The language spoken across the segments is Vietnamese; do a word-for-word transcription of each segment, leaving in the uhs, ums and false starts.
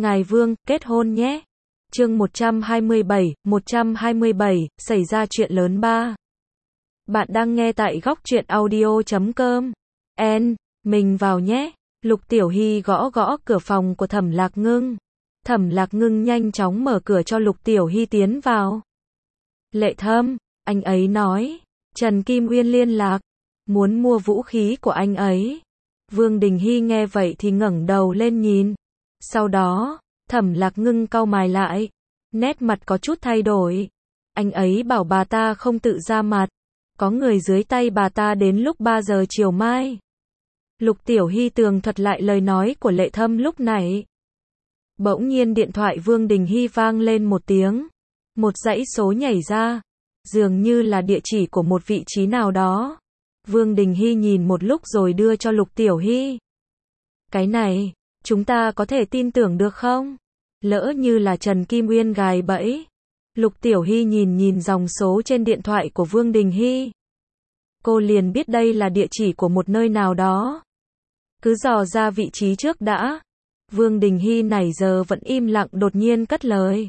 Ngài Vương, kết hôn nhé. Chương một trăm hai mươi bảy, một trăm hai mươi bảy, xảy ra chuyện lớn ba. Bạn đang nghe tại góc truyện audio chấm com. En, mình vào nhé. Lục Tiểu Hy gõ gõ cửa phòng của Thẩm Lạc Ngưng. Thẩm Lạc Ngưng nhanh chóng mở cửa cho Lục Tiểu Hy tiến vào. Lệ Thâm, anh ấy nói, Trần Kim Uyên liên lạc, muốn mua vũ khí của anh ấy. Vương Đình Hy nghe vậy thì ngẩng đầu lên nhìn. Sau đó, Thẩm Lạc Ngưng cau mày lại, nét mặt có chút thay đổi. Anh ấy bảo bà ta không tự ra mặt, có người dưới tay bà ta đến lúc ba giờ chiều mai. Lục Tiểu Hy tường thuật lại lời nói của Lệ Thâm lúc nãy. Bỗng nhiên điện thoại Vương Đình Hy vang lên một tiếng. Một dãy số nhảy ra, dường như là địa chỉ của một vị trí nào đó. Vương Đình Hy nhìn một lúc rồi đưa cho Lục Tiểu Hy. Cái này, chúng ta có thể tin tưởng được không? Lỡ như là Trần Kim Uyên gài bẫy. Lục Tiểu Hy nhìn nhìn dòng số trên điện thoại của Vương Đình Hy. Cô liền biết đây là địa chỉ của một nơi nào đó. Cứ dò ra vị trí trước đã. Vương Đình Hy nãy giờ vẫn im lặng đột nhiên cất lời.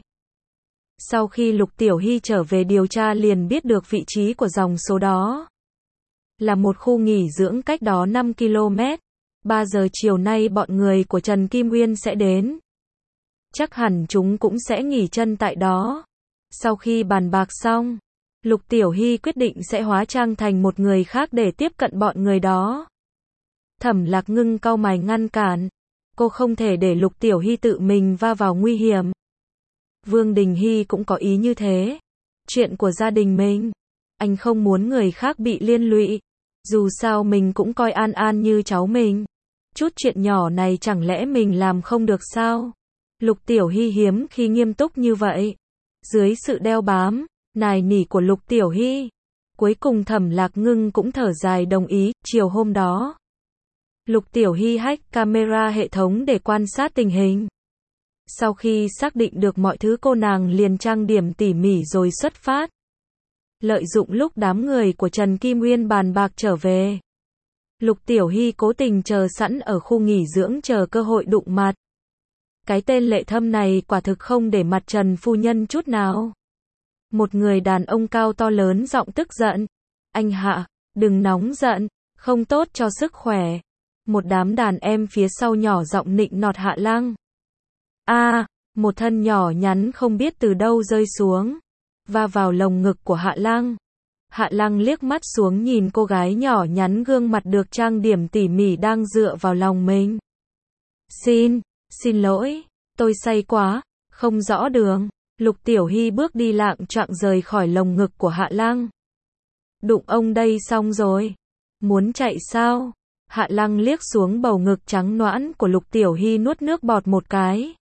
Sau khi Lục Tiểu Hy trở về điều tra liền biết được vị trí của dòng số đó. Là một khu nghỉ dưỡng cách đó năm ki lô mét. ba giờ chiều nay bọn người của Trần Kim Uyên sẽ đến. Chắc hẳn chúng cũng sẽ nghỉ chân tại đó. Sau khi bàn bạc xong, Lục Tiểu Hy quyết định sẽ hóa trang thành một người khác để tiếp cận bọn người đó. Thẩm Lạc Ngưng cau mày ngăn cản. Cô không thể để Lục Tiểu Hy tự mình va vào nguy hiểm. Vương Đình Hy cũng có ý như thế. Chuyện của gia đình mình, anh không muốn người khác bị liên lụy. Dù sao mình cũng coi An An như cháu mình. Chút chuyện nhỏ này chẳng lẽ mình làm không được sao? Lục Tiểu Hy hiếm khi nghiêm túc như vậy. Dưới sự đeo bám, nài nỉ của Lục Tiểu Hy, cuối cùng Thẩm Lạc Ngưng cũng thở dài đồng ý. Chiều hôm đó, Lục Tiểu Hy hack camera hệ thống để quan sát tình hình. Sau khi xác định được mọi thứ cô nàng liền trang điểm tỉ mỉ rồi xuất phát. Lợi dụng lúc đám người của Trần Kim Uyên bàn bạc trở về, Lục Tiểu Hy cố tình chờ sẵn ở khu nghỉ dưỡng chờ cơ hội đụng mặt. Cái tên Lệ Thâm này quả thực không để mặt Trần phu nhân chút nào. Một người đàn ông cao to lớn giọng tức giận. Anh Hạ, đừng nóng giận, không tốt cho sức khỏe. Một đám đàn em phía sau nhỏ giọng nịnh nọt Hạ Lăng. A, à, một thân nhỏ nhắn không biết từ đâu rơi xuống, va vào lồng ngực của Hạ Lăng. Hạ Lăng liếc mắt xuống nhìn cô gái nhỏ nhắn gương mặt được trang điểm tỉ mỉ đang dựa vào lòng mình. Xin, xin lỗi, tôi say quá, không rõ đường. Lục Tiểu Hy bước đi lạng choạng rời khỏi lồng ngực của Hạ Lăng. Đụng ông đây xong rồi. Muốn chạy sao? Hạ Lăng liếc xuống bầu ngực trắng nõn của Lục Tiểu Hy nuốt nước bọt một cái.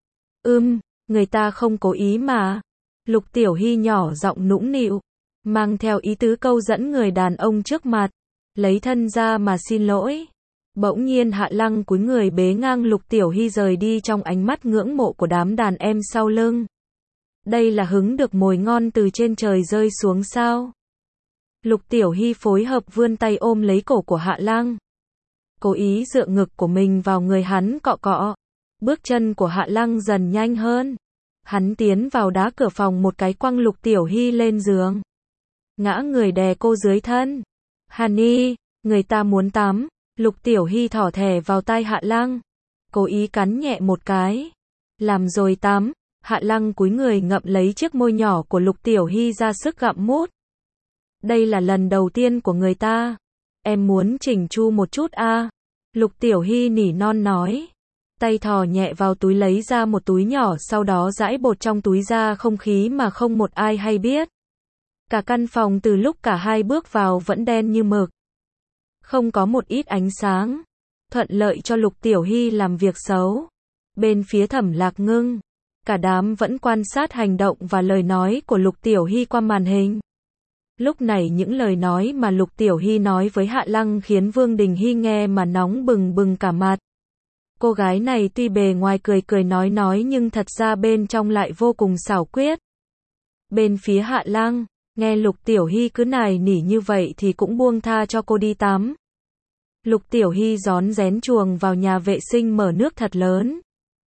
Ưm, người ta không cố ý mà. Lục Tiểu Hy nhỏ giọng nũng nịu, mang theo ý tứ câu dẫn người đàn ông trước mặt. Lấy thân ra mà xin lỗi. Bỗng nhiên Hạ Lăng cúi người bế ngang Lục Tiểu Hy rời đi trong ánh mắt ngưỡng mộ của đám đàn em sau lưng. Đây là hứng được mồi ngon từ trên trời rơi xuống sao? Lục Tiểu Hy phối hợp vươn tay ôm lấy cổ của Hạ Lăng. Cố ý dựa ngực của mình vào người hắn cọ cọ. Bước chân của Hạ Lăng dần nhanh hơn. Hắn tiến vào đá cửa phòng một cái quăng Lục Tiểu Hy lên giường. Ngã người đè cô dưới thân. Hany, người ta muốn tắm. Lục Tiểu Hy thỏ thẻ vào tai Hạ Lăng. Cố ý cắn nhẹ một cái. Làm rồi tắm. Hạ Lăng cúi người ngậm lấy chiếc môi nhỏ của Lục Tiểu Hy ra sức gặm mút. Đây là lần đầu tiên của người ta. Em muốn chỉnh chu một chút a. À? Lục Tiểu Hy nỉ non nói. Tay thò nhẹ vào túi lấy ra một túi nhỏ sau đó rãi bột trong túi ra không khí mà không một ai hay biết. Cả căn phòng từ lúc cả hai bước vào vẫn đen như mực. Không có một ít ánh sáng. Thuận lợi cho Lục Tiểu Hy làm việc xấu. Bên phía Thẩm Lạc Ngưng, cả đám vẫn quan sát hành động và lời nói của Lục Tiểu Hy qua màn hình. Lúc này những lời nói mà Lục Tiểu Hy nói với Hạ Lăng khiến Vương Đình Hy nghe mà nóng bừng bừng cả mặt. Cô gái này tuy bề ngoài cười cười nói nói nhưng thật ra bên trong lại vô cùng xảo quyệt. Bên phía Hạ Lăng, nghe Lục Tiểu Hy cứ nài nỉ như vậy thì cũng buông tha cho cô đi tắm. Lục Tiểu Hy rón rén chuồng vào nhà vệ sinh mở nước thật lớn.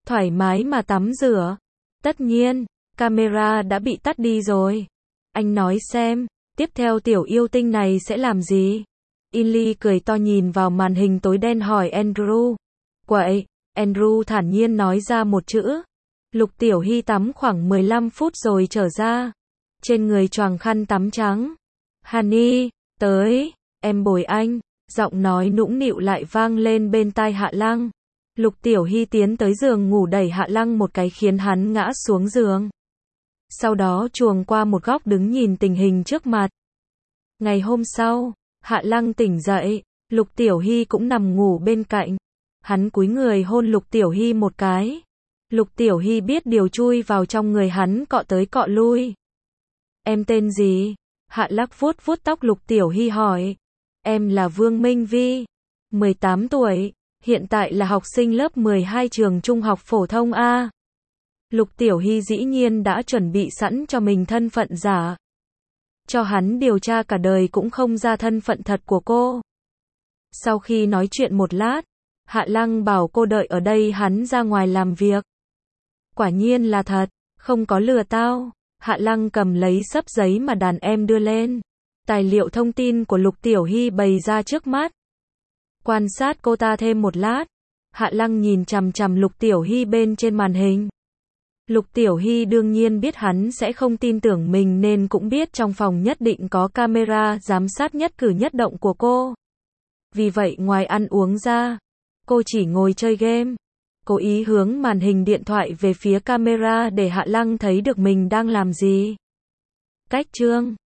thoải mái mà tắm rửa. Tất nhiên, camera đã bị tắt đi rồi. Anh nói xem, tiếp theo tiểu yêu tinh này sẽ làm gì? Inly cười to nhìn vào màn hình tối đen hỏi Andrew. Quậy, Andrew thản nhiên nói ra một chữ. Lục Tiểu Hy tắm khoảng mười lăm phút rồi trở ra. Trên người choàng khăn tắm trắng. Honey, tới, em bồi anh. Giọng nói nũng nịu lại vang lên bên tai Hạ Lăng. Lục Tiểu Hy tiến tới giường ngủ đẩy Hạ Lăng một cái khiến hắn ngã xuống giường. Sau đó chuồng qua một góc đứng nhìn tình hình trước mặt. Ngày hôm sau, Hạ Lăng tỉnh dậy, Lục Tiểu Hy cũng nằm ngủ bên cạnh. Hắn cúi người hôn Lục Tiểu Hy một cái. Lục Tiểu Hy biết điều chui vào trong người hắn cọ tới cọ lui. Em tên gì? Hạ Lắc vuốt vuốt tóc Lục Tiểu Hy hỏi. Em là Vương Minh Vi, mười tám tuổi, hiện tại là học sinh lớp mười hai trường trung học phổ thông A. Lục Tiểu Hy dĩ nhiên đã chuẩn bị sẵn cho mình thân phận giả. Cho hắn điều tra cả đời cũng không ra thân phận thật của cô. Sau khi nói chuyện một lát, Hạ Lăng bảo cô đợi ở đây hắn ra ngoài làm việc. Quả nhiên là thật, không có lừa tao. Hạ Lăng cầm lấy xấp giấy mà đàn em đưa lên. Tài liệu thông tin của Lục Tiểu Hy bày ra trước mắt. Quan sát cô ta thêm một lát, Hạ Lăng nhìn chằm chằm Lục Tiểu Hy bên trên màn hình. Lục Tiểu Hy đương nhiên biết hắn sẽ không tin tưởng mình nên cũng biết trong phòng nhất định có camera giám sát nhất cử nhất động của cô. Vì vậy ngoài ăn uống ra, cô chỉ ngồi chơi game. Cố ý hướng màn hình điện thoại về phía camera để Hạ Lăng thấy được mình đang làm gì. Cách chương